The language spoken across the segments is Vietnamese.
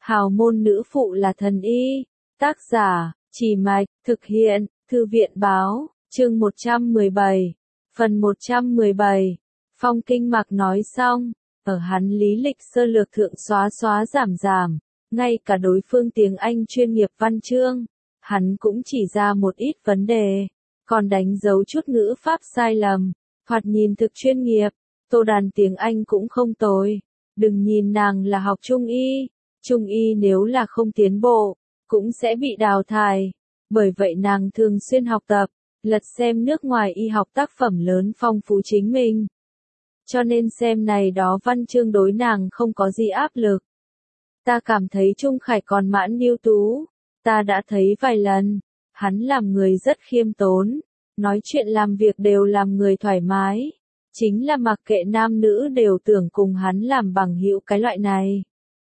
Hào môn nữ phụ là thần y. Tác giả, Chỉ Mạch, thực hiện, Thư viện Báo, chương 117, phần 117. Phong Kinh Mạc nói xong, ở hắn lý lịch sơ lược thượng xóa giảm, ngay cả đối phương tiếng Anh chuyên nghiệp văn chương, hắn cũng chỉ ra một ít vấn đề, còn đánh dấu chút ngữ pháp sai lầm, thoạt nhìn thực chuyên nghiệp. Tô Đàn tiếng Anh cũng không tồi, đừng nhìn nàng là học trung y nếu là không tiến bộ, cũng sẽ bị đào thải, bởi vậy nàng thường xuyên học tập, lật xem nước ngoài y học tác phẩm lớn phong phú chính mình. Cho nên xem này đó văn chương đối nàng không có gì áp lực. Ta cảm thấy Trung Khải còn mãn ưu tú, ta đã thấy vài lần, hắn làm người rất khiêm tốn, nói chuyện làm việc đều làm người thoải mái, chính là mặc kệ nam nữ đều tưởng cùng hắn làm bằng hữu cái loại này.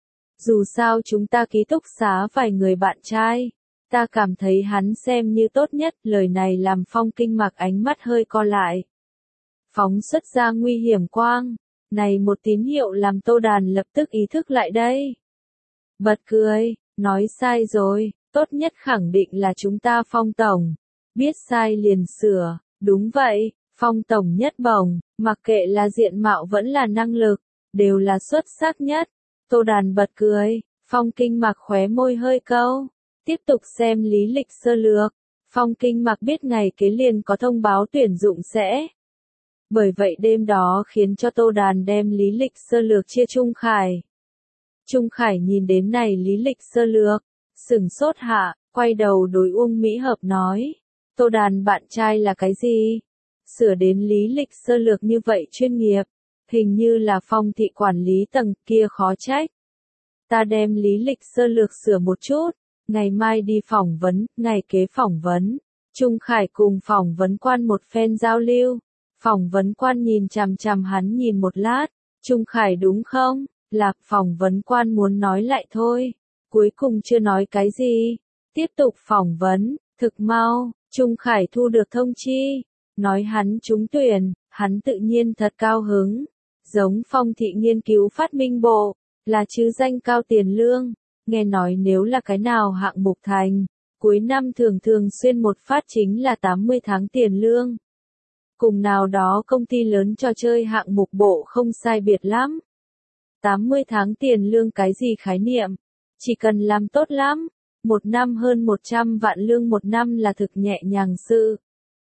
Dù sao chúng ta ký túc xá vài người bạn trai, ta cảm thấy hắn xem như tốt nhất, lời này làm Phong Kinh Mạc ánh mắt hơi co lại. Phóng xuất ra nguy hiểm quang, này một tín hiệu làm Tô Đàn lập tức ý thức lại đây. Bật cười, nói sai rồi, tốt nhất khẳng định là chúng ta Phong Tổng, biết sai liền sửa, đúng vậy, Phong Tổng nhất bổng, mặc kệ là diện mạo vẫn là năng lực, đều là xuất sắc nhất. Tô Đàn bật cười, Phong Kinh Mạc khóe môi hơi câu, tiếp tục xem lý lịch sơ lược. Phong Kinh Mạc biết ngày kế liền có thông báo tuyển dụng sẽ. Bởi vậy đêm đó khiến cho Tô Đàn đem lý lịch sơ lược chia Trung Khải. Trung Khải nhìn đến này lý lịch sơ lược, sửng sốt hạ, quay đầu đối Uông Mỹ Hợp nói, Tô Đàn bạn trai là cái gì? Sửa đến lý lịch sơ lược như vậy chuyên nghiệp, hình như là Phong thị quản lý tầng kia khó trách. Ta đem lý lịch sơ lược sửa một chút, ngày mai đi phỏng vấn, ngày kế phỏng vấn. Trung Khải cùng phỏng vấn quan một phen giao lưu. Phỏng vấn quan nhìn chằm chằm hắn nhìn một lát, Trung Khải đúng không? Lạc phỏng vấn quan muốn nói lại thôi, cuối cùng chưa nói cái gì. Tiếp tục phỏng vấn, thực mau, Trung Khải thu được thông chi, nói hắn trúng tuyển, hắn tự nhiên thật cao hứng. Giống Phong thị nghiên cứu phát minh bộ, là chứ danh cao tiền lương, nghe nói nếu là cái nào hạng mục thành, cuối năm thường xuyên một phát chính là 80 tháng tiền lương. Cùng nào đó công ty lớn cho chơi hạng mục bộ không sai biệt lắm. 80 tháng tiền lương cái gì khái niệm, chỉ cần làm tốt lắm, một năm hơn 100 vạn lương một năm là thực nhẹ nhàng sự.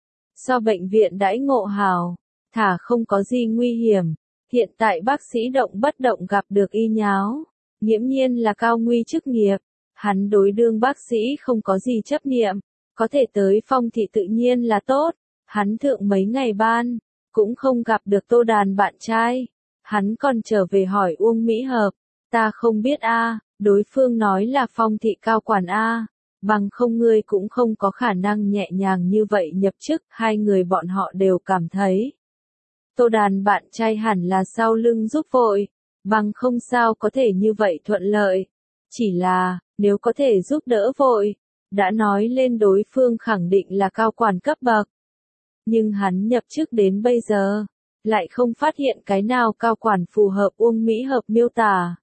So bệnh viện đãi ngộ hảo, thả không có gì nguy hiểm. Hiện tại bác sĩ động bất động gặp được y nháo, nghiễm nhiên là cao nguy chức nghiệp, hắn đối đương bác sĩ không có gì chấp niệm, có thể tới Phong thị tự nhiên là tốt, hắn thượng mấy ngày ban, cũng không gặp được Tô Đàn bạn trai, hắn còn trở về hỏi Uông Mỹ Hợp, ta không biết đối phương nói là Phong thị cao quản bằng không ngươi cũng không có khả năng nhẹ nhàng như vậy nhập chức, hai người bọn họ đều cảm thấy. Tô Đàn bạn trai hẳn là sau lưng giúp vội, bằng không sao có thể như vậy thuận lợi. Chỉ là, nếu có thể giúp đỡ vội, đã nói lên đối phương khẳng định là cao quản cấp bậc. Nhưng hắn nhập chức đến bây giờ, lại không phát hiện cái nào cao quản phù hợp Uông Mỹ Hợp miêu tả.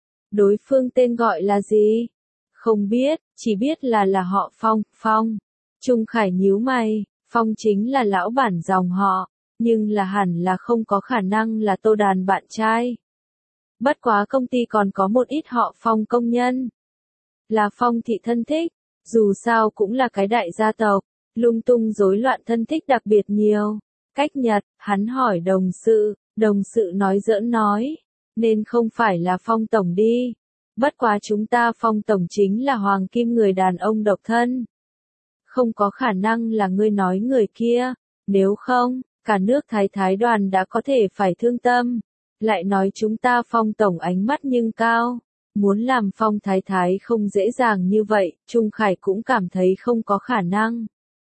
Đối phương tên gọi là gì? Không biết, chỉ biết là họ Phong. Trung Khải nhíu mày, Phong chính là lão bản dòng họ. Nhưng là hẳn là không có khả năng là Tô Đàn bạn trai. Bất quá công ty còn có một ít họ Phong công nhân. Là Phong thị thân thích, dù sao cũng là cái đại gia tộc, lung tung rối loạn thân thích đặc biệt nhiều. Cách nhật, hắn hỏi đồng sự nói giỡn nói, nên không phải là Phong tổng đi. Bất quá chúng ta Phong tổng chính là hoàng kim người đàn ông độc thân. Không có khả năng là ngươi nói người kia, nếu không, cả nước thái đoàn đã có thể phải thương tâm. Lại nói chúng ta Phong tổng ánh mắt nhưng cao, muốn làm Phong thái không dễ dàng như vậy, Trung Khải cũng cảm thấy không có khả năng.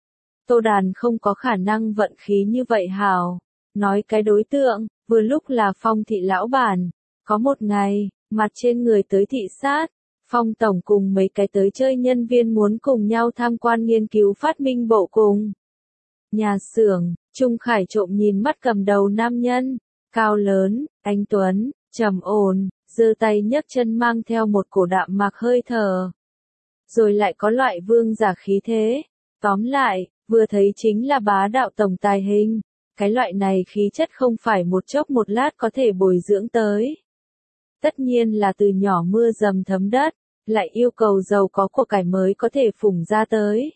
Tô Đàn không có khả năng vận khí như vậy hảo. Nói cái đối tượng, vừa lúc là Phong thị lão bản. Có một ngày, mặt trên người tới thị sát, Phong tổng cùng mấy cái tới chơi nhân viên muốn cùng nhau tham quan nghiên cứu phát minh bộ cùng. Nhà xưởng, Trung Khải trộm nhìn mắt cầm đầu nam nhân, cao lớn, anh tuấn, trầm ổn, giơ tay nhấc chân mang theo một cổ đạm mạc hơi thở. Rồi lại có loại vương giả khí thế. Tóm lại, vừa thấy chính là bá đạo tổng tài hình. Cái loại này khí chất không phải một chốc một lát có thể bồi dưỡng tới. Tất nhiên là từ nhỏ mưa dầm thấm đất, lại yêu cầu giàu có của cải mới có thể phủng ra tới.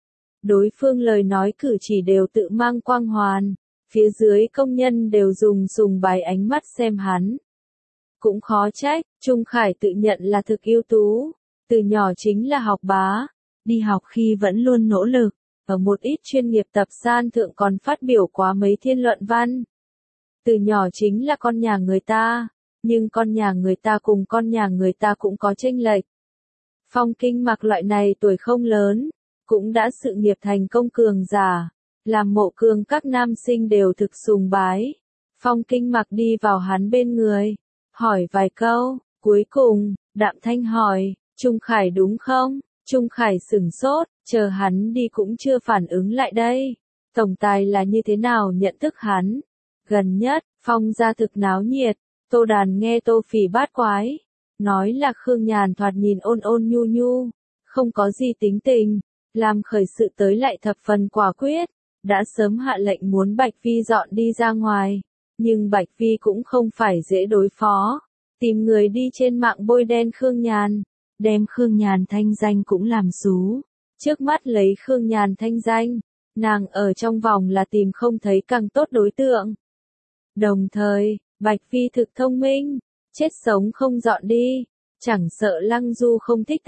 Đối phương lời nói cử chỉ đều tự mang quang hoàn, phía dưới công nhân đều dùng sùng bái ánh mắt xem hắn. Cũng khó trách, Trung Khải tự nhận là thực ưu tú, từ nhỏ chính là học bá, đi học khi vẫn luôn nỗ lực, ở một ít chuyên nghiệp tập san thượng còn phát biểu quá mấy thiên luận văn. Từ nhỏ chính là con nhà người ta, nhưng con nhà người ta cùng con nhà người ta cũng có chênh lệch. Phong Kinh Mặc loại này tuổi không lớn, cũng đã sự nghiệp thành công cường giả, làm mộ cường các nam sinh đều thực sùng bái. Phong Kinh Mặc đi vào hắn bên người, hỏi vài câu, cuối cùng, đạm thanh hỏi, Trung Khải đúng không? Trung Khải sửng sốt, chờ hắn đi cũng chưa phản ứng lại đây. Tổng tài là như thế nào nhận thức hắn? Gần nhất, Phong gia thực náo nhiệt, Tô Đàn nghe Tô Phỉ bát quái, nói là Khương Nhàn thoạt nhìn ôn ôn nhu nhu, không có gì tính tình, làm khởi sự tới lại thập phần quả quyết, đã sớm hạ lệnh muốn Bạch Vi dọn đi ra ngoài, nhưng Bạch Vi cũng không phải dễ đối phó, tìm người đi trên mạng bôi đen Khương Nhàn, đem Khương Nhàn thanh danh cũng làm xú, trước mắt lấy Khương Nhàn thanh danh, nàng ở trong vòng là tìm không thấy càng tốt đối tượng. Đồng thời, Bạch Vi thực thông minh, chết sống không dọn đi, chẳng sợ Lăng Du không thích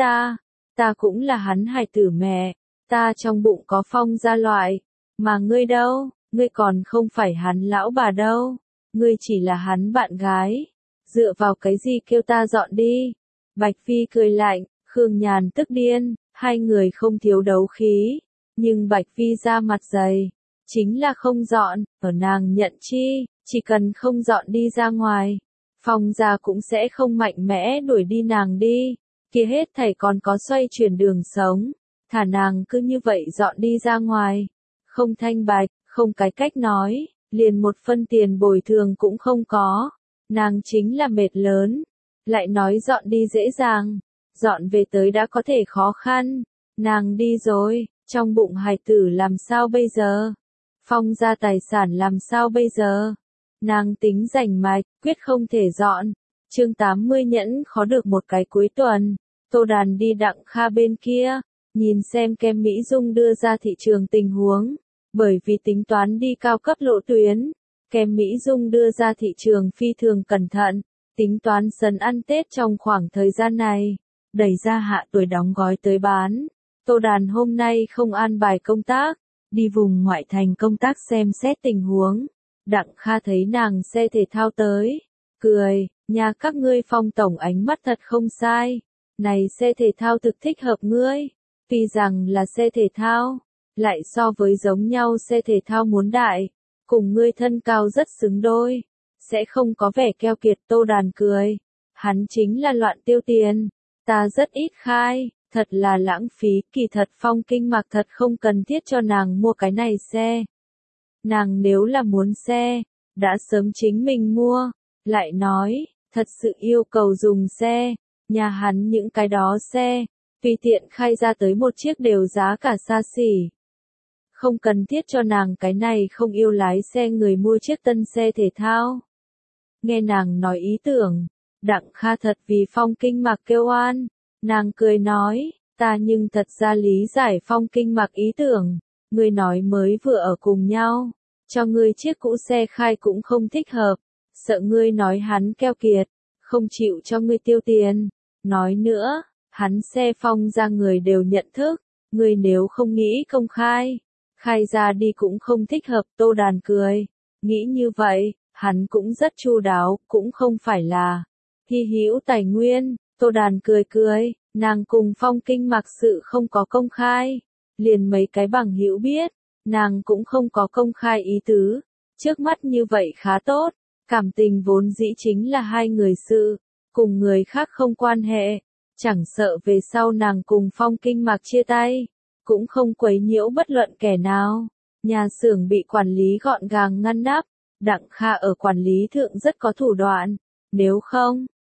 ta cũng là hắn hài tử mẹ, ta trong bụng có Phong gia loại, mà ngươi đâu, ngươi còn không phải hắn lão bà đâu, ngươi chỉ là hắn bạn gái, dựa vào cái gì kêu ta dọn đi. Bạch Vi cười lạnh, Khương Nhàn tức điên, hai người không thiếu đấu khí, nhưng Bạch Vi ra mặt dày, chính là không dọn, ở nàng nhận chi, chỉ cần không dọn đi ra ngoài, Phong gia cũng sẽ không mạnh mẽ đuổi đi nàng đi, kia hết thảy còn có xoay chuyển đường sống, thả nàng cứ như vậy dọn đi ra ngoài, không thanh bạch, không cái cách nói, liền một phân tiền bồi thường cũng không có, nàng chính là mệt lớn, lại nói dọn đi dễ dàng, dọn về tới đã có thể khó khăn, nàng đi rồi, trong bụng hài tử làm sao bây giờ, Phong gia tài sản làm sao bây giờ. Nàng tính rảnh mạch, quyết không thể dọn. Chương 80 nhẫn khó được một cái cuối tuần. Tô Đàn đi Đặng Kha bên kia, nhìn xem kem Mỹ Dung đưa ra thị trường tình huống. Bởi vì tính toán đi cao cấp lộ tuyến, kem Mỹ Dung đưa ra thị trường phi thường cẩn thận, tính toán sấn ăn Tết trong khoảng thời gian này, đẩy ra hạ tuổi đóng gói tới bán. Tô Đàn hôm nay không an bài công tác, đi vùng ngoại thành công tác xem xét tình huống. Đặng Kha thấy nàng xe thể thao tới, cười, nhà các ngươi Phong tổng ánh mắt thật không sai, này xe thể thao thực thích hợp ngươi, tuy rằng là xe thể thao, lại so với giống nhau xe thể thao muốn đại, cùng ngươi thân cao rất xứng đôi, sẽ không có vẻ keo kiệt. Tô Đàn cười, hắn chính là loạn tiêu tiền, ta rất ít khai, thật là lãng phí, kỳ thật Phong Kinh Mặc thật không cần thiết cho nàng mua cái này xe. Nàng nếu là muốn xe, đã sớm chính mình mua, lại nói, thật sự yêu cầu dùng xe, nhà hắn những cái đó xe, tùy tiện khai ra tới một chiếc đều giá cả xa xỉ. Không cần thiết cho nàng cái này không yêu lái xe người mua chiếc tân xe thể thao. Nghe nàng nói ý tưởng, Đặng Kha thật vì Phong Kinh Mặc kêu oan, nàng cười nói, ta nhưng thật ra lý giải Phong Kinh Mặc ý tưởng. Ngươi nói mới vừa ở cùng nhau, cho ngươi chiếc cũ xe khai cũng không thích hợp, sợ ngươi nói hắn keo kiệt, không chịu cho ngươi tiêu tiền. Nói nữa, hắn xe Phong ra người đều nhận thức, ngươi nếu không nghĩ công khai, khai ra đi cũng không thích hợp. Tô Đàn cười, nghĩ như vậy, hắn cũng rất chu đáo, cũng không phải là hy hữu tài nguyên. Tô Đàn cười cười, nàng cùng Phong Kinh Mặc sự không có công khai. Liền mấy cái bằng hữu biết, nàng cũng không có công khai ý tứ, trước mắt như vậy khá tốt, cảm tình vốn dĩ chính là hai người sự, cùng người khác không quan hệ, chẳng sợ về sau nàng cùng Phong Kinh Mặc chia tay, cũng không quấy nhiễu bất luận kẻ nào, nhà xưởng bị quản lý gọn gàng ngăn nắp, Đặng Kha ở quản lý thượng rất có thủ đoạn, nếu không,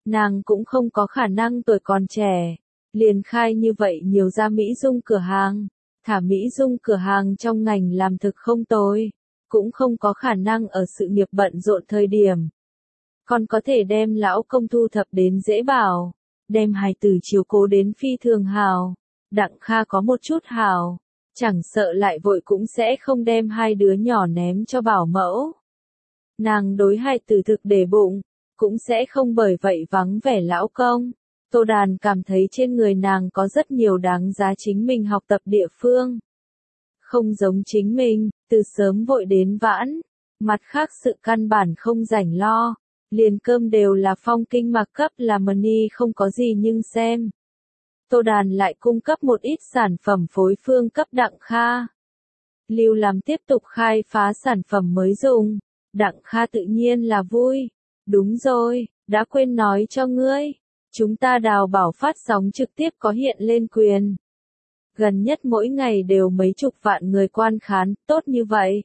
nàng cũng không có khả năng tuổi còn trẻ, liền khai như vậy nhiều ra Mỹ Dung cửa hàng, thả Mỹ Dung cửa hàng trong ngành làm thực không tồi, cũng không có khả năng ở sự nghiệp bận rộn thời điểm. Còn có thể đem lão công thu thập đến dễ bảo, đem hài tử chiếu cố đến phi thường hào, Đặng Kha có một chút hào, chẳng sợ lại vội cũng sẽ không đem hai đứa nhỏ ném cho bảo mẫu. Nàng đối hài tử thực để bụng, cũng sẽ không bởi vậy vắng vẻ lão công. Tô Đàn cảm thấy trên người nàng có rất nhiều đáng giá chính mình học tập địa phương. Không giống chính mình, từ sớm vội đến vãn, mặt khác sự căn bản không rảnh lo, liền cơm đều là Phong Kinh Mạc cấp làm money không có gì nhưng xem. Tô Đàn lại cung cấp một ít sản phẩm phối phương cấp Đặng Kha. Lưu làm tiếp tục khai phá sản phẩm mới dùng, Đặng Kha tự nhiên là vui. Đúng rồi, đã quên nói cho ngươi. Chúng ta đào bảo phát sóng trực tiếp có hiện lên quyền. Gần nhất mỗi ngày đều mấy chục vạn người quan khán, tốt như vậy.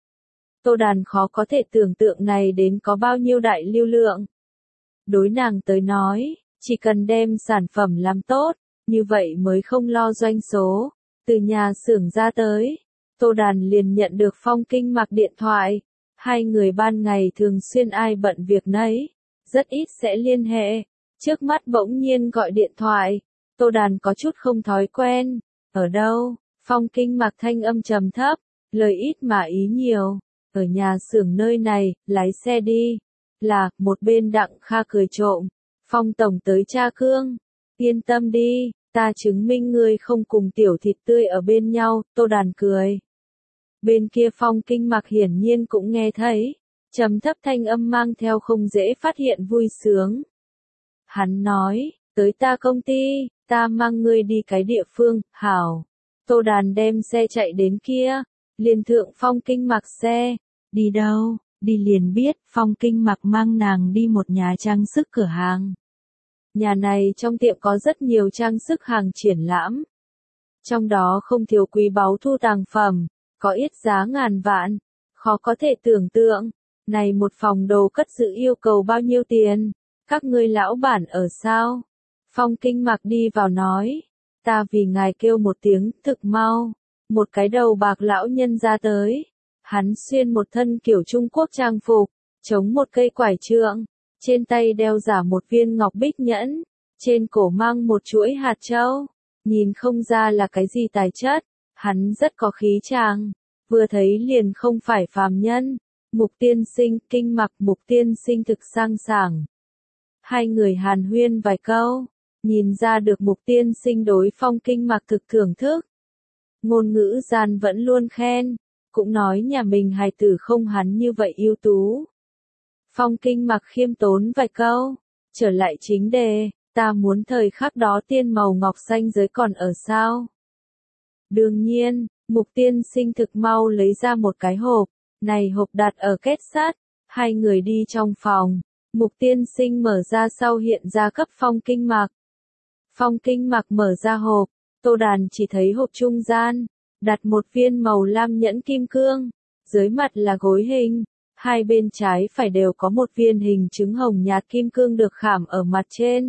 Tô Đàn khó có thể tưởng tượng này đến có bao nhiêu đại lưu lượng. Đối nàng tới nói, chỉ cần đem sản phẩm làm tốt, như vậy mới không lo doanh số. Từ nhà xưởng ra tới, Tô Đàn liền nhận được Phong Kinh Mạc điện thoại. Hai người ban ngày thường xuyên ai bận việc nấy, rất ít sẽ liên hệ. Trước mắt bỗng nhiên gọi điện thoại, Tô Đàn có chút không thói quen. Ở đâu? Phong Kinh Mạc thanh âm trầm thấp, lời ít mà ý nhiều. Ở nhà xưởng nơi này, lái xe đi. Là, một bên Đặng Kha cười trộm. Phong tổng tới Tra Cương. Yên tâm đi, ta chứng minh ngươi không cùng tiểu thịt tươi ở bên nhau, Tô Đàn cười. Bên kia Phong Kinh Mạc hiển nhiên cũng nghe thấy, trầm thấp thanh âm mang theo không dễ phát hiện vui sướng. Hắn nói, tới ta công ty, ta mang ngươi đi cái địa phương, hảo. Tô Đàn đem xe chạy đến kia, liền thượng Phong Kinh Mạc xe. Đi đâu? Đi liền biết, Phong Kinh Mạc mang nàng đi một nhà trang sức cửa hàng. Nhà này trong tiệm có rất nhiều trang sức hàng triển lãm. Trong đó không thiếu quý báu thu tàng phẩm, có ít giá ngàn vạn, khó có thể tưởng tượng. Này một phòng đồ cất giữ yêu cầu bao nhiêu tiền? Các ngươi lão bản ở sao? Phong Kinh Mạc đi vào nói, ta vì ngài kêu một tiếng, thực mau. Một cái đầu bạc lão nhân ra tới. Hắn xuyên một thân kiểu Trung Quốc trang phục, chống một cây quải trượng, trên tay đeo giả một viên ngọc bích nhẫn, trên cổ mang một chuỗi hạt châu, nhìn không ra là cái gì tài chất, hắn rất có khí chàng, vừa thấy liền không phải phàm nhân. Mục tiên sinh, Kinh Mạc Mục tiên sinh thực sang sảng. Hai người hàn huyên vài câu, nhìn ra được Mục tiên sinh đối Phong Kinh Mạc thực thưởng thức. Ngôn ngữ gian vẫn luôn khen, cũng nói nhà mình hài tử không hắn như vậy ưu tú. Phong Kinh Mạc khiêm tốn vài câu, trở lại chính đề, ta muốn thời khắc đó tiên màu ngọc xanh giới còn ở sao? Đương nhiên, Mục tiên sinh thực mau lấy ra một cái hộp, này hộp đặt ở kết sắt, hai người đi trong phòng, Mục tiên sinh mở ra sau hiện ra cấp Phong Kinh Mạc. Phong Kinh Mạc mở ra hộp, Tô Đàn chỉ thấy hộp trung gian, đặt một viên màu lam nhẫn kim cương, dưới mặt là gối hình, hai bên trái phải đều có một viên hình trứng hồng nhạt kim cương được khảm ở mặt trên.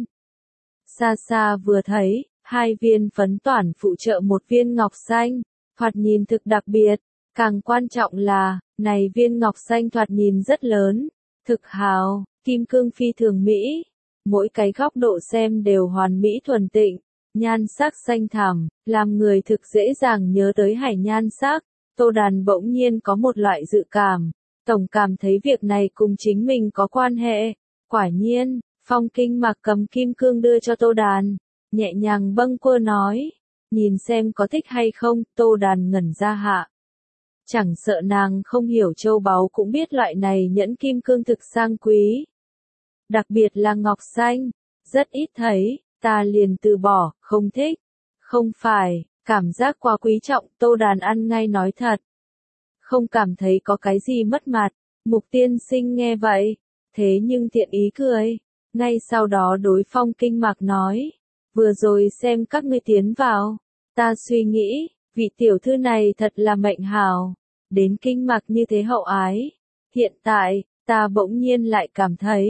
Xa xa vừa thấy, hai viên phấn toản phụ trợ một viên ngọc xanh, thoạt nhìn thực đặc biệt, càng quan trọng là, này viên ngọc xanh thoạt nhìn rất lớn, thực hào, kim cương phi thường mỹ, mỗi cái góc độ xem đều hoàn mỹ thuần tịnh. Nhan sắc xanh thẳm, làm người thực dễ dàng nhớ tới hải nhan sắc. Tô Đàn bỗng nhiên có một loại dự cảm, tổng cảm thấy việc này cùng chính mình có quan hệ. Quả nhiên, Phong Kinh Mạc cầm kim cương đưa cho Tô Đàn, nhẹ nhàng bâng quơ nói, nhìn xem có thích hay không. Tô Đàn ngẩn ra hạ. Chẳng sợ nàng không hiểu châu báu cũng biết loại này nhẫn kim cương thực sang quý. Đặc biệt là ngọc xanh, rất ít thấy. Ta liền từ bỏ, không thích. Không phải, cảm giác quá quý trọng, Tô Đàn ăn ngay nói thật. Không cảm thấy có cái gì mất mặt. Mục tiên sinh nghe vậy, thế nhưng thiện ý cười. Ngay sau đó đối Phong Kinh Mạc nói, vừa rồi xem các ngươi tiến vào, ta suy nghĩ, vị tiểu thư này thật là mệnh hào, đến Kinh Mạc như thế hậu ái. Hiện tại, ta bỗng nhiên lại cảm thấy,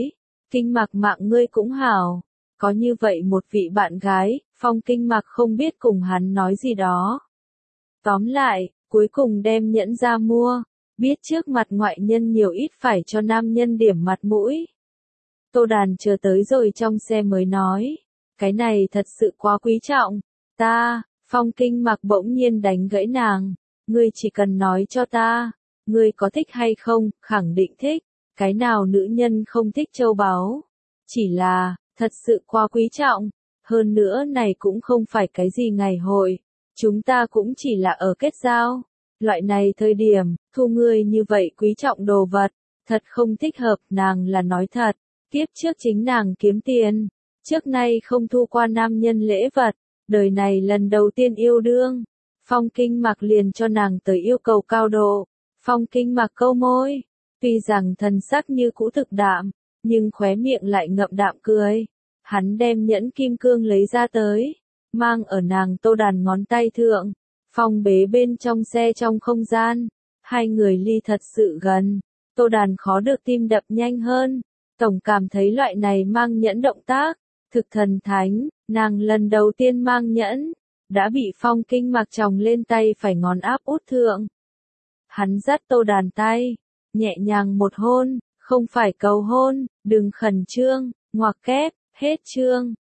Kinh Mạc mạng ngươi cũng hảo. Có như vậy một vị bạn gái, Phong Kinh Mạc không biết cùng hắn nói gì đó. Tóm lại, cuối cùng đem nhẫn ra mua, biết trước mặt ngoại nhân nhiều ít phải cho nam nhân điểm mặt mũi. Tô Đàn chờ tới rồi trong xe mới nói, cái này thật sự quá quý trọng, Phong Kinh Mạc bỗng nhiên đánh gãy nàng, ngươi chỉ cần nói cho ta, ngươi có thích hay không, khẳng định thích, cái nào nữ nhân không thích châu báu, chỉ là, thật sự quá quý trọng, hơn nữa này cũng không phải cái gì ngày hội, chúng ta cũng chỉ là ở kết giao, loại này thời điểm, thu ngươi như vậy quý trọng đồ vật, thật không thích hợp, nàng là nói thật, kiếp trước chính nàng kiếm tiền, trước nay không thu qua nam nhân lễ vật, đời này lần đầu tiên yêu đương, Phong Kinh Mạc liền cho nàng tới yêu cầu cao độ, Phong Kinh Mạc câu môi, tuy rằng thần sắc như cũ thực đạm, nhưng khóe miệng lại ngậm đạm cười, hắn đem nhẫn kim cương lấy ra tới, mang ở nàng Tô Đàn ngón tay thượng, Phong bế bên trong xe trong không gian, hai người ly thật sự gần, Tô Đàn khó được tim đập nhanh hơn, tổng cảm thấy loại này mang nhẫn động tác, thực thần thánh, nàng lần đầu tiên mang nhẫn, đã bị Phong Kinh Mạc chồng lên tay phải ngón áp út thượng. Hắn dắt Tô Đàn tay, nhẹ nhàng một hôn, không phải cầu hôn, đừng khẩn trương, ngoặc kép, hết chương.